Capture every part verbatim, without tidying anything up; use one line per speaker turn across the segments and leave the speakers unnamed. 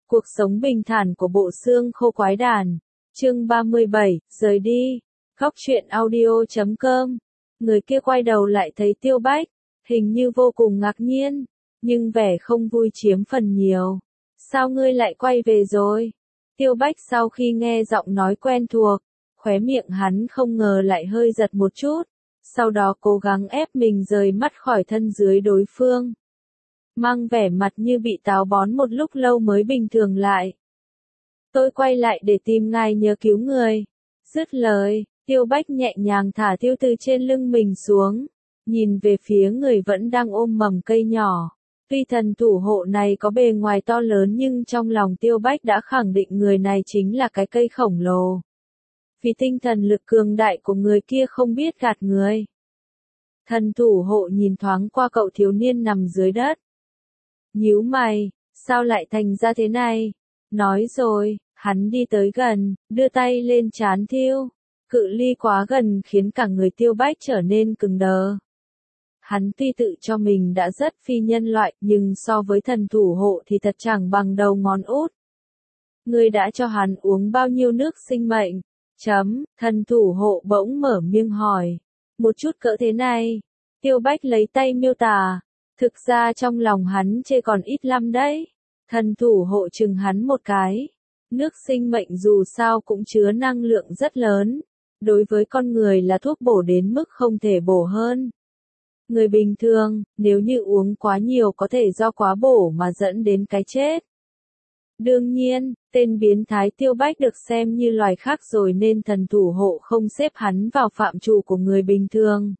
Cuộc sống bình thản của bộ xương khô quái đản. Chương ba mươi bảy, rời đi. Góc truyện audio chấm com. Người kia quay đầu lại thấy Tiêu Bách, hình như vô cùng ngạc nhiên, nhưng vẻ không vui chiếm phần nhiều. Sao ngươi lại quay về rồi? Tiêu Bách sau khi nghe giọng nói quen thuộc, khóe miệng hắn không ngờ lại hơi giật một chút, sau đó cố gắng ép mình rời mắt khỏi thân dưới đối phương. Mang vẻ mặt như bị táo bón một lúc lâu mới bình thường lại. Tôi quay lại để tìm ngài nhờ cứu người. Dứt lời, Tiêu Bách nhẹ nhàng thả tiêu từ trên lưng mình xuống, nhìn về phía người vẫn đang ôm mầm cây nhỏ. Tuy thần thủ hộ này có bề ngoài to lớn nhưng trong lòng Tiêu Bách đã khẳng định người này chính là cái cây khổng lồ. Vì tinh thần lực cường đại của người kia không biết gạt người. Thần thủ hộ nhìn thoáng qua cậu thiếu niên nằm dưới đất. Nhíu mày, sao lại thành ra thế này? Nói rồi, hắn đi tới gần, đưa tay lên trán Tiêu. Cự ly quá gần khiến cả người Tiêu Bách trở nên cứng đờ. Hắn tuy tự cho mình đã rất phi nhân loại, nhưng so với thần thủ hộ thì thật chẳng bằng đầu ngón út. Ngươi đã cho hắn uống bao nhiêu nước sinh mệnh? Chấm, thần thủ hộ bỗng mở miệng hỏi. Một chút cỡ thế này. Tiêu Bách lấy tay miêu tả. Thực ra trong lòng hắn chê còn ít lắm đấy. Thần thủ hộ chừng hắn một cái. Nước sinh mệnh dù sao cũng chứa năng lượng rất lớn. Đối với con người là thuốc bổ đến mức không thể bổ hơn. Người bình thường, nếu như uống quá nhiều có thể do quá bổ mà dẫn đến cái chết. Đương nhiên, tên biến thái Tiêu Bách được xem như loài khác rồi nên thần thủ hộ không xếp hắn vào phạm trù của người bình thường.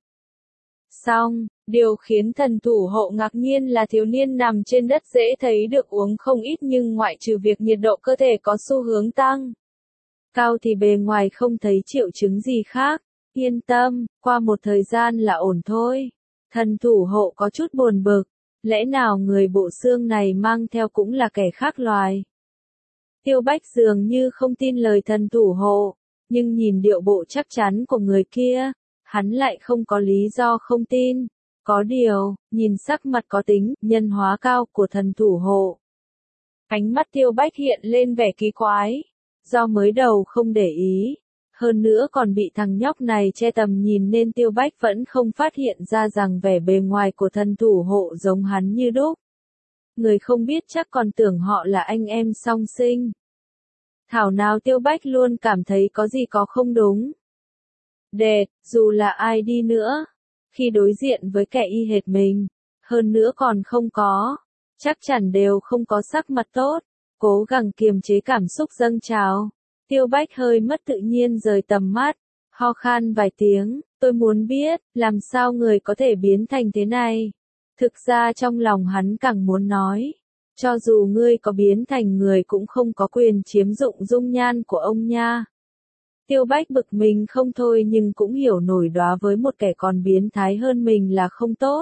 Song, điều khiến thần thủ hộ ngạc nhiên là thiếu niên nằm trên đất dễ thấy được uống không ít nhưng ngoại trừ việc nhiệt độ cơ thể có xu hướng tăng cao thì bề ngoài không thấy triệu chứng gì khác. Yên tâm, qua một thời gian là ổn thôi. Thần thủ hộ có chút buồn bực. Lẽ nào người bộ xương này mang theo cũng là kẻ khác loài? Tiêu Bách dường như không tin lời thần thủ hộ, nhưng nhìn điệu bộ chắc chắn của người kia, hắn lại không có lý do không tin. Có điều, nhìn sắc mặt có tính, nhân hóa cao của thần thủ hộ. Ánh mắt Tiêu Bách hiện lên vẻ kỳ quái, do mới đầu không để ý, hơn nữa còn bị thằng nhóc này che tầm nhìn nên Tiêu Bách vẫn không phát hiện ra rằng vẻ bề ngoài của thần thủ hộ giống hắn như đúc. Người không biết chắc còn tưởng họ là anh em song sinh. Thảo nào Tiêu Bách luôn cảm thấy có gì có không đúng. Đệt, dù là ai đi nữa, khi đối diện với kẻ y hệt mình, hơn nữa còn không có, chắc chắn đều không có sắc mặt tốt, cố gắng kiềm chế cảm xúc dâng trào. Tiêu Bách hơi mất tự nhiên rời tầm mắt, ho khan vài tiếng, tôi muốn biết, làm sao người có thể biến thành thế này. Thực ra trong lòng hắn càng muốn nói, cho dù ngươi có biến thành người cũng không có quyền chiếm dụng dung nhan của ông nha. Tiêu Bách bực mình không thôi nhưng cũng hiểu nổi đóa với một kẻ còn biến thái hơn mình là không tốt.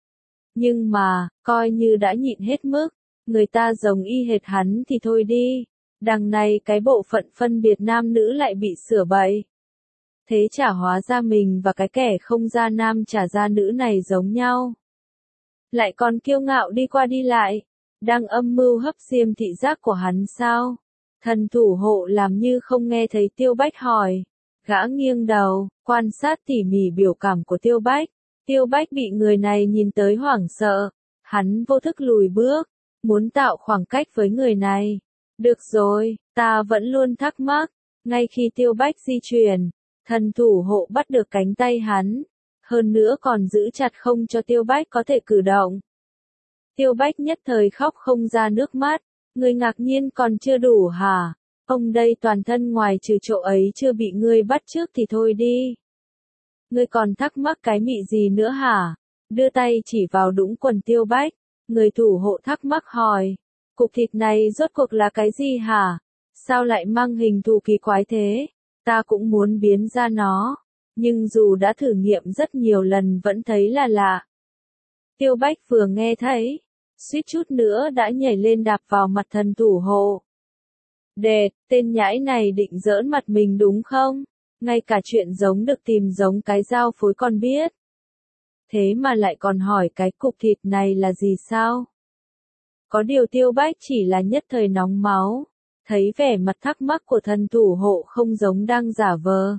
Nhưng mà, coi như đã nhịn hết mức, người ta giống y hệt hắn thì thôi đi. Đằng này cái bộ phận phân biệt nam nữ lại bị sửa bậy. Thế chả hóa ra mình và cái kẻ không ra nam chả ra nữ này giống nhau. Lại còn kiêu ngạo đi qua đi lại. Đang âm mưu hấp xiêm thị giác của hắn sao? Thần thủ hộ làm như không nghe thấy Tiêu Bách hỏi. Gã nghiêng đầu, quan sát tỉ mỉ biểu cảm của Tiêu Bách. Tiêu Bách bị người này nhìn tới hoảng sợ. Hắn vô thức lùi bước, muốn tạo khoảng cách với người này. Được rồi, ta vẫn luôn thắc mắc. Ngay khi Tiêu Bách di chuyển, thần thủ hộ bắt được cánh tay hắn. Hơn nữa còn giữ chặt không cho Tiêu Bách có thể cử động. Tiêu Bách nhất thời khóc không ra nước mắt. Ngươi ngạc nhiên còn chưa đủ hả? Ông đây toàn thân ngoài trừ chỗ ấy chưa bị ngươi bắt trước thì thôi đi. Ngươi còn thắc mắc cái mị gì nữa hả? Đưa tay chỉ vào đũng quần Tiêu Bách. Người thủ hộ thắc mắc hỏi. Cục thịt này rốt cuộc là cái gì hả? Sao lại mang hình thù kỳ quái thế? Ta cũng muốn biến ra nó. Nhưng dù đã thử nghiệm rất nhiều lần vẫn thấy là lạ. Tiêu Bách vừa nghe thấy, suýt chút nữa đã nhảy lên đạp vào mặt thần thủ hộ. Đệt, tên nhãi này định giỡn mặt mình đúng không? Ngay cả chuyện giống được tìm giống cái dao phối còn biết. Thế mà lại còn hỏi cái cục thịt này là gì sao? Có điều Tiêu Bách chỉ là nhất thời nóng máu, thấy vẻ mặt thắc mắc của thần thủ hộ không giống đang giả vờ.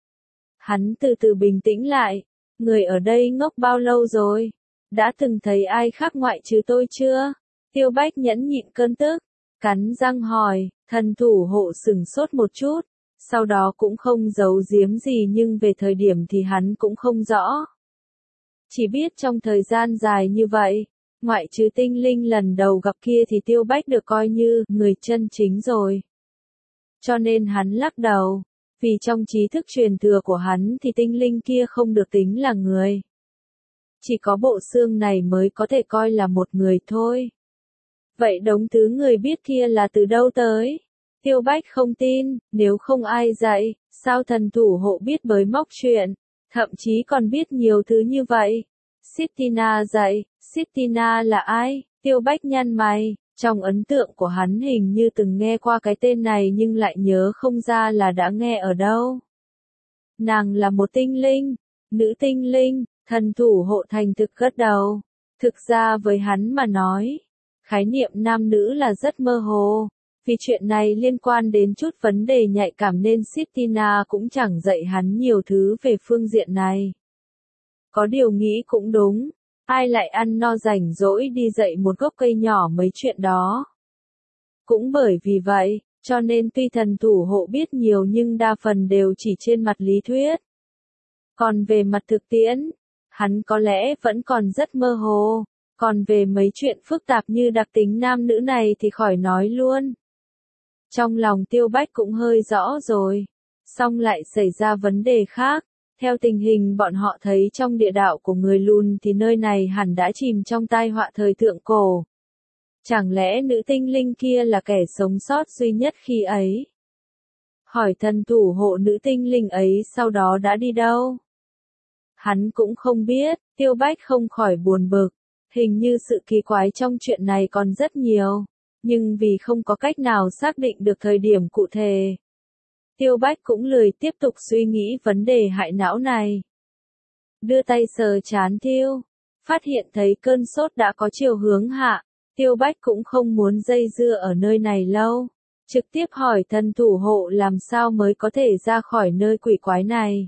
Hắn từ từ bình tĩnh lại, người ở đây ngốc bao lâu rồi? Đã từng thấy ai khác ngoại trừ tôi chưa? Tiêu Bách nhẫn nhịn cơn tức, cắn răng hỏi, thần thủ hộ sửng sốt một chút, sau đó cũng không giấu giếm gì nhưng về thời điểm thì hắn cũng không rõ. Chỉ biết trong thời gian dài như vậy, ngoại trừ tinh linh lần đầu gặp kia thì Tiêu Bách được coi như người chân chính rồi. Cho nên hắn lắc đầu, vì trong trí thức truyền thừa của hắn thì tinh linh kia không được tính là người. Chỉ có bộ xương này mới có thể coi là một người thôi. Vậy đống thứ người biết kia là từ đâu tới? Tiêu Bách không tin, nếu không ai dạy, sao thần thủ hộ biết bới móc chuyện, thậm chí còn biết nhiều thứ như vậy. Sittina dạy, Sittina là ai? Tiêu Bách nhăn mày, trong ấn tượng của hắn hình như từng nghe qua cái tên này nhưng lại nhớ không ra là đã nghe ở đâu. Nàng là một tinh linh, nữ tinh linh, thần thủ hộ thành thực gật đầu. Thực ra với hắn mà nói, khái niệm nam nữ là rất mơ hồ, vì chuyện này liên quan đến chút vấn đề nhạy cảm nên Sittina cũng chẳng dạy hắn nhiều thứ về phương diện này. Có điều nghĩ cũng đúng, ai lại ăn no rảnh rỗi đi dạy một gốc cây nhỏ mấy chuyện đó. Cũng bởi vì vậy, cho nên tuy thần thủ hộ biết nhiều nhưng đa phần đều chỉ trên mặt lý thuyết. Còn về mặt thực tiễn, hắn có lẽ vẫn còn rất mơ hồ, còn về mấy chuyện phức tạp như đặc tính nam nữ này thì khỏi nói luôn. Trong lòng Tiêu Bách cũng hơi rõ rồi, xong lại xảy ra vấn đề khác. Theo tình hình bọn họ thấy trong địa đạo của người lùn thì nơi này hẳn đã chìm trong tai họa thời thượng cổ. Chẳng lẽ nữ tinh linh kia là kẻ sống sót duy nhất khi ấy? Hỏi thần thủ hộ nữ tinh linh ấy sau đó đã đi đâu? Hắn cũng không biết, Tiêu Bách không khỏi buồn bực. Hình như sự kỳ quái trong chuyện này còn rất nhiều, nhưng vì không có cách nào xác định được thời điểm cụ thể. Tiêu Bách cũng lười tiếp tục suy nghĩ vấn đề hại não này. Đưa tay sờ chán Tiêu, phát hiện thấy cơn sốt đã có chiều hướng hạ, Tiêu Bách cũng không muốn dây dưa ở nơi này lâu, trực tiếp hỏi thần thủ hộ làm sao mới có thể ra khỏi nơi quỷ quái này.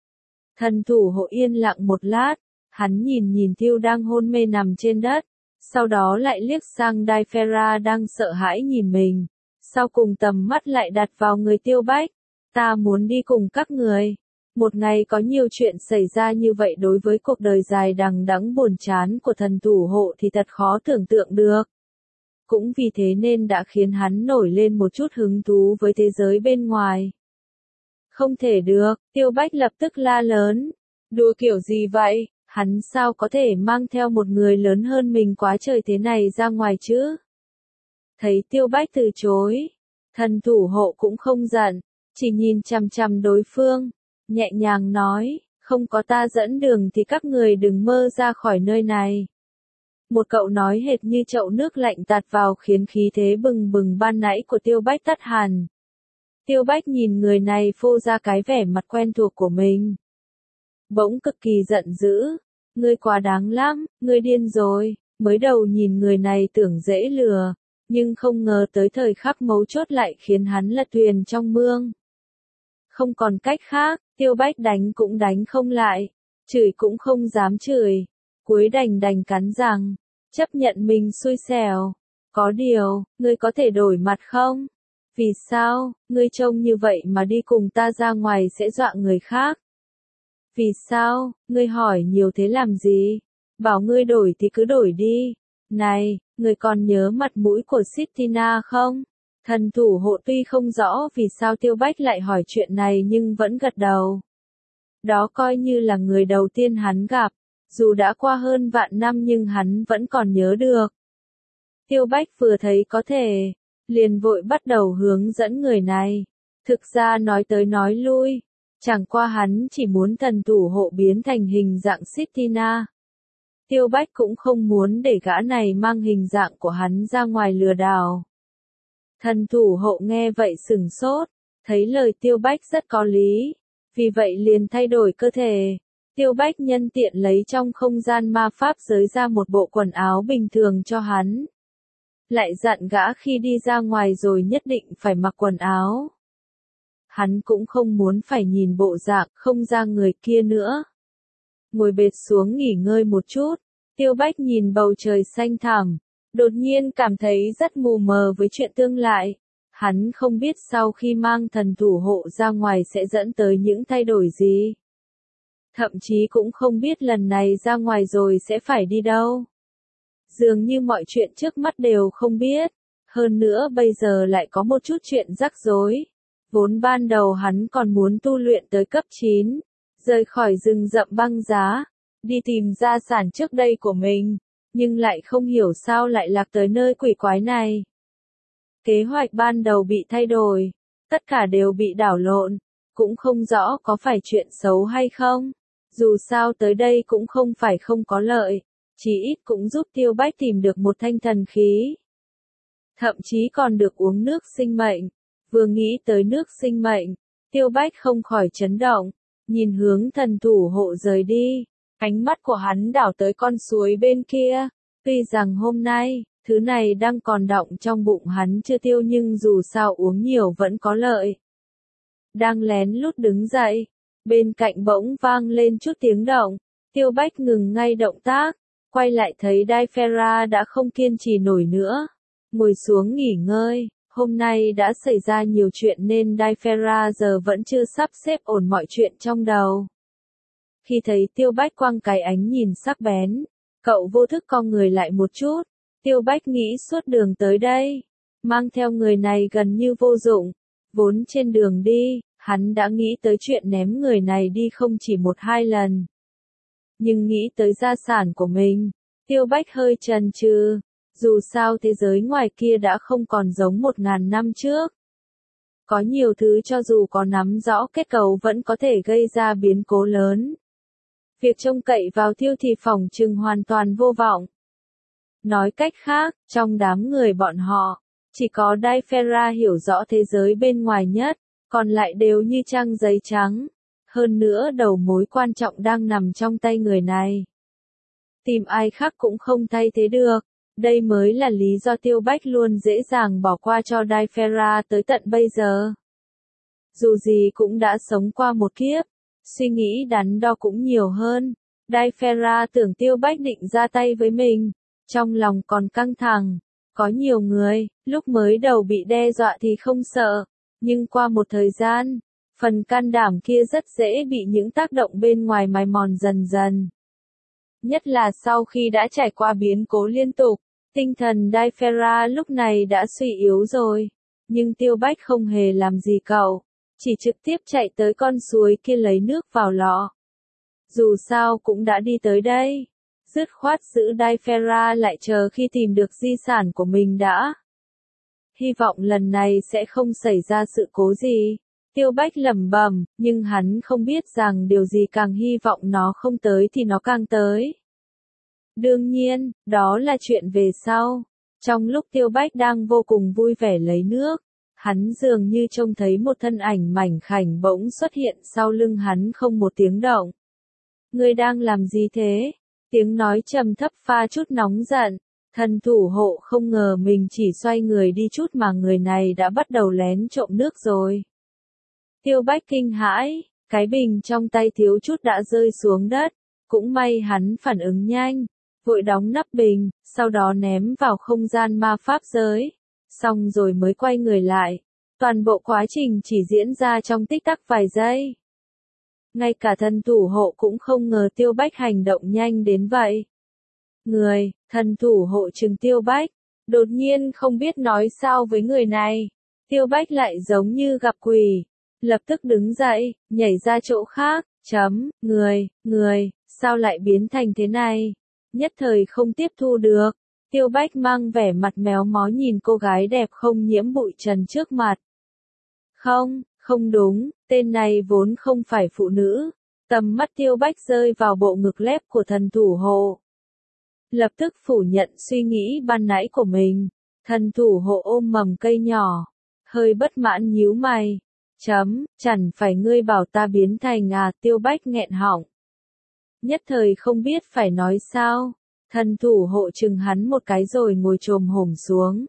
Thần thủ hộ yên lặng một lát, hắn nhìn nhìn Tiêu đang hôn mê nằm trên đất, sau đó lại liếc sang Daifera đang sợ hãi nhìn mình, sau cùng tầm mắt lại đặt vào người Tiêu Bách. Ta muốn đi cùng các người. Một ngày có nhiều chuyện xảy ra như vậy đối với cuộc đời dài đằng đẵng buồn chán của thần thủ hộ thì thật khó tưởng tượng được. Cũng vì thế nên đã khiến hắn nổi lên một chút hứng thú với thế giới bên ngoài. Không thể được, Tiêu Bách lập tức la lớn. Đùa kiểu gì vậy, hắn sao có thể mang theo một người lớn hơn mình quá trời thế này ra ngoài chứ? Thấy Tiêu Bách từ chối, thần thủ hộ cũng không giận. Chỉ nhìn chằm chằm đối phương, nhẹ nhàng nói, không có ta dẫn đường thì các người đừng mơ ra khỏi nơi này. Một cậu nói hệt như chậu nước lạnh tạt vào khiến khí thế bừng bừng ban nãy của Tiêu Bách tắt hẳn. Tiêu Bách nhìn người này phô ra cái vẻ mặt quen thuộc của mình. Bỗng cực kỳ giận dữ, ngươi quá đáng lắm, ngươi điên rồi, mới đầu nhìn người này tưởng dễ lừa, nhưng không ngờ tới thời khắc mấu chốt lại khiến hắn lật thuyền trong mương. Không còn cách khác, Tiêu Bách đánh cũng đánh không lại, chửi cũng không dám chửi, cuối đành đành cắn răng, chấp nhận mình xui xẻo. Có điều, ngươi có thể đổi mặt không? Vì sao, ngươi trông như vậy mà đi cùng ta ra ngoài sẽ dọa người khác? Vì sao, ngươi hỏi nhiều thế làm gì? Bảo ngươi đổi thì cứ đổi đi. Này, ngươi còn nhớ mặt mũi của Sittina không? Thần thủ hộ tuy không rõ vì sao Tiêu Bách lại hỏi chuyện này nhưng vẫn gật đầu. Đó coi như là người đầu tiên hắn gặp, dù đã qua hơn vạn năm nhưng hắn vẫn còn nhớ được. Tiêu Bách vừa thấy có thể, liền vội bắt đầu hướng dẫn người này. Thực ra nói tới nói lui, chẳng qua hắn chỉ muốn thần thủ hộ biến thành hình dạng Sittina. Tiêu Bách cũng không muốn để gã này mang hình dạng của hắn ra ngoài lừa đảo. Thần thủ hộ nghe vậy sửng sốt, thấy lời Tiêu Bách rất có lý, vì vậy liền thay đổi cơ thể. Tiêu Bách nhân tiện lấy trong không gian ma pháp giới ra một bộ quần áo bình thường cho hắn. lại dặn gã khi đi ra ngoài rồi nhất định phải mặc quần áo. Hắn cũng không muốn phải nhìn bộ dạng không ra người kia nữa. Ngồi bệt xuống nghỉ ngơi một chút, Tiêu Bách nhìn bầu trời xanh thẳm, đột nhiên cảm thấy rất mù mờ với chuyện tương lai. Hắn không biết sau khi mang thần thủ hộ ra ngoài sẽ dẫn tới những thay đổi gì. Thậm chí cũng không biết lần này ra ngoài rồi sẽ phải đi đâu. Dường như mọi chuyện trước mắt đều không biết. Hơn nữa bây giờ lại có một chút chuyện rắc rối. Vốn ban đầu hắn còn muốn tu luyện tới cấp chín, rời khỏi rừng rậm băng giá, đi tìm gia sản trước đây của mình, nhưng lại không hiểu sao lại lạc tới nơi quỷ quái này. Kế hoạch ban đầu bị thay đổi, tất cả đều bị đảo lộn, cũng không rõ có phải chuyện xấu hay không. Dù sao tới đây cũng không phải không có lợi, chỉ ít cũng giúp Tiêu Bách tìm được một thanh thần khí. Thậm chí còn được uống nước sinh mệnh. Vừa nghĩ tới nước sinh mệnh, Tiêu Bách không khỏi chấn động, nhìn hướng thần thủ hộ rời đi. Ánh mắt của hắn đảo tới con suối bên kia. Tuy rằng hôm nay, thứ này đang còn đọng trong bụng hắn chưa tiêu nhưng dù sao uống nhiều vẫn có lợi. Đang lén lút đứng dậy, bên cạnh bỗng vang lên chút tiếng động. Tiêu Bách ngừng ngay động tác, quay lại thấy Daifera đã không kiên trì nổi nữa. Ngồi xuống nghỉ ngơi. Hôm nay đã xảy ra nhiều chuyện nên Daifera giờ vẫn chưa sắp xếp ổn mọi chuyện trong đầu. Khi thấy Tiêu Bách quăng cái ánh nhìn sắc bén, cậu vô thức co người lại một chút. Tiêu Bách nghĩ suốt đường tới đây, mang theo người này gần như vô dụng. Vốn trên đường đi, hắn đã nghĩ tới chuyện ném người này đi không chỉ một hai lần. Nhưng nghĩ tới gia sản của mình, Tiêu Bách hơi chần chừ. Dù sao thế giới ngoài kia đã không còn giống một ngàn năm trước. Có nhiều thứ cho dù có nắm rõ kết cấu vẫn có thể gây ra biến cố lớn. Việc trông cậy vào Tiêu thì phỏng chừng hoàn toàn vô vọng. Nói cách khác, trong đám người bọn họ, chỉ có Daifera hiểu rõ thế giới bên ngoài nhất, còn lại đều như trang giấy trắng. Hơn nữa đầu mối quan trọng đang nằm trong tay người này. Tìm ai khác cũng không thay thế được. Đây mới là lý do Tiêu Bách luôn dễ dàng bỏ qua cho Daifera tới tận bây giờ. Dù gì cũng đã sống qua một kiếp, suy nghĩ đắn đo cũng nhiều hơn. Daifera tưởng Tiêu Bách định ra tay với mình, trong lòng còn căng thẳng. Có nhiều người, lúc mới đầu bị đe dọa thì không sợ, nhưng qua một thời gian, phần can đảm kia rất dễ bị những tác động bên ngoài mài mòn dần dần. Nhất là sau khi đã trải qua biến cố liên tục. Tinh thần Daifera lúc này đã suy yếu rồi, nhưng Tiêu Bách không hề làm gì cậu, chỉ trực tiếp chạy tới con suối kia lấy nước vào lọ. Dù sao cũng đã đi tới đây, dứt khoát giữ Daifera lại chờ khi tìm được di sản của mình đã. Hy vọng lần này sẽ không xảy ra sự cố gì. Tiêu Bách lẩm bẩm, nhưng hắn không biết rằng điều gì càng hy vọng nó không tới thì nó càng tới. Đương nhiên, đó là chuyện về sau. Trong lúc Tiêu Bách đang vô cùng vui vẻ lấy nước, hắn dường như trông thấy một thân ảnh mảnh khảnh bỗng xuất hiện sau lưng hắn không một tiếng động. Ngươi đang làm gì thế? Tiếng nói trầm thấp pha chút nóng giận. Thần thủ hộ không ngờ mình chỉ xoay người đi chút mà người này đã bắt đầu lén trộm nước rồi. Tiêu Bách kinh hãi, cái bình trong tay thiếu chút đã rơi xuống đất. Cũng may hắn phản ứng nhanh, vội đóng nắp bình, sau đó ném vào không gian ma pháp giới. Xong rồi mới quay người lại. Toàn bộ quá trình chỉ diễn ra trong tích tắc vài giây. Ngay cả thần thủ hộ cũng không ngờ Tiêu Bách hành động nhanh đến vậy. Người, thần thủ hộ trừng Tiêu Bách, đột nhiên không biết nói sao với người này. Tiêu Bách lại giống như gặp quỷ, lập tức đứng dậy, nhảy ra chỗ khác, chấm, người, người, sao lại biến thành thế này? Nhất thời không tiếp thu được. Tiêu Bách mang vẻ mặt méo mó nhìn cô gái đẹp không nhiễm bụi trần trước mặt. Không, không đúng, tên này vốn không phải phụ nữ. Tầm mắt Tiêu Bách rơi vào bộ ngực lép của thần thủ hộ. Lập tức phủ nhận suy nghĩ ban nãy của mình. Thần thủ hộ ôm mầm cây nhỏ, hơi bất mãn nhíu mày. Chấm, chẳng phải ngươi bảo ta biến thành à? Tiêu Bách nghẹn họng. Nhất thời không biết phải nói sao. Thần thủ hộ chừng hắn một cái rồi ngồi chồm hổm xuống.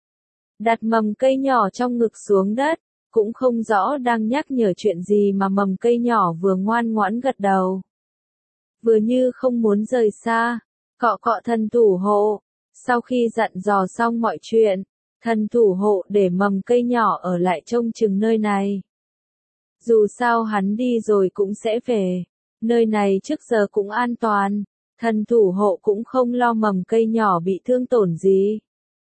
Đặt mầm cây nhỏ trong ngực xuống đất, cũng không rõ đang nhắc nhở chuyện gì mà mầm cây nhỏ vừa ngoan ngoãn gật đầu. Vừa như không muốn rời xa, cọ cọ thần thủ hộ. Sau khi dặn dò xong mọi chuyện, thần thủ hộ để mầm cây nhỏ ở lại trông chừng nơi này. Dù sao hắn đi rồi cũng sẽ về, nơi này trước giờ cũng an toàn, thần thủ hộ cũng không lo mầm cây nhỏ bị thương tổn gì.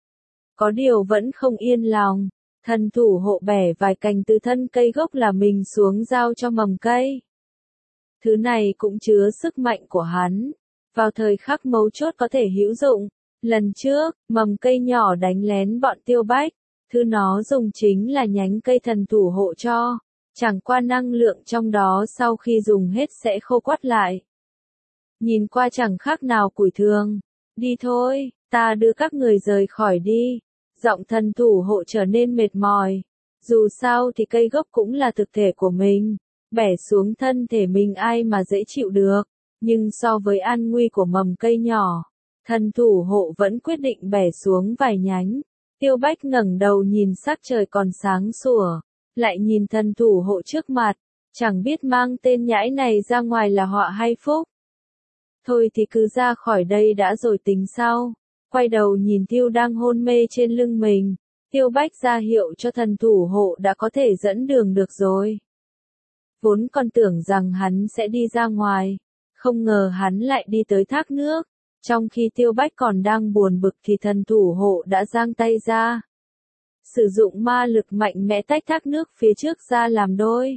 Có điều vẫn không yên lòng, thần thủ hộ bẻ vài cành từ thân cây gốc là mình xuống giao cho mầm cây. Thứ này cũng chứa sức mạnh của hắn, vào thời khắc mấu chốt có thể hữu dụng. Lần trước, mầm cây nhỏ đánh lén bọn Tiêu Bách, thứ nó dùng chính là nhánh cây thần thủ hộ cho, chẳng qua năng lượng trong đó sau khi dùng hết sẽ khô quắt lại. Nhìn qua chẳng khác nào củi thường. Đi thôi, ta đưa các người rời khỏi đi. Giọng thần thủ hộ trở nên mệt mỏi. Dù sao thì cây gốc cũng là thực thể của mình, bẻ xuống thân thể mình ai mà dễ chịu được, nhưng so với an nguy của mầm cây nhỏ, thần thủ hộ vẫn quyết định bẻ xuống vài nhánh. Tiêu Bách ngẩng đầu nhìn sắc trời còn sáng sủa, lại nhìn thần thủ hộ trước mặt, chẳng biết mang tên nhãi này ra ngoài là họa hay phúc. Thôi thì cứ ra khỏi đây đã rồi tính sau. Quay đầu nhìn Tiêu đang hôn mê trên lưng mình, Tiêu Bách ra hiệu cho thần thủ hộ đã có thể dẫn đường được rồi. Vốn còn tưởng rằng hắn sẽ đi ra ngoài, không ngờ hắn lại đi tới thác nước. Trong khi Tiêu Bách còn đang buồn bực thì thần thủ hộ đã giang tay ra, sử dụng ma lực mạnh mẽ tách thác nước phía trước ra làm đôi.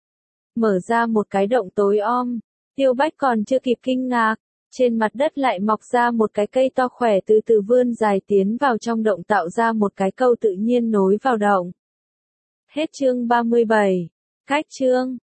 Mở ra một cái động tối om, Tiêu Bách còn chưa kịp kinh ngạc, trên mặt đất lại mọc ra một cái cây to khỏe từ từ vươn dài tiến vào trong động tạo ra một cái câu tự nhiên nối vào động. Hết chương ba mươi bảy. Cách chương